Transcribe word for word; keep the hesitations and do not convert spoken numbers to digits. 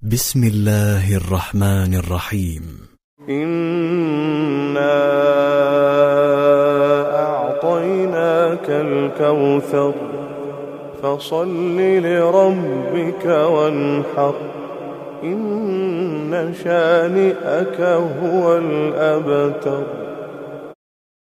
بسم الله الرحمن الرحيم. إنا أعطيناك الكوثر فصل لربك وانحر إن شانئك هو الأبتر.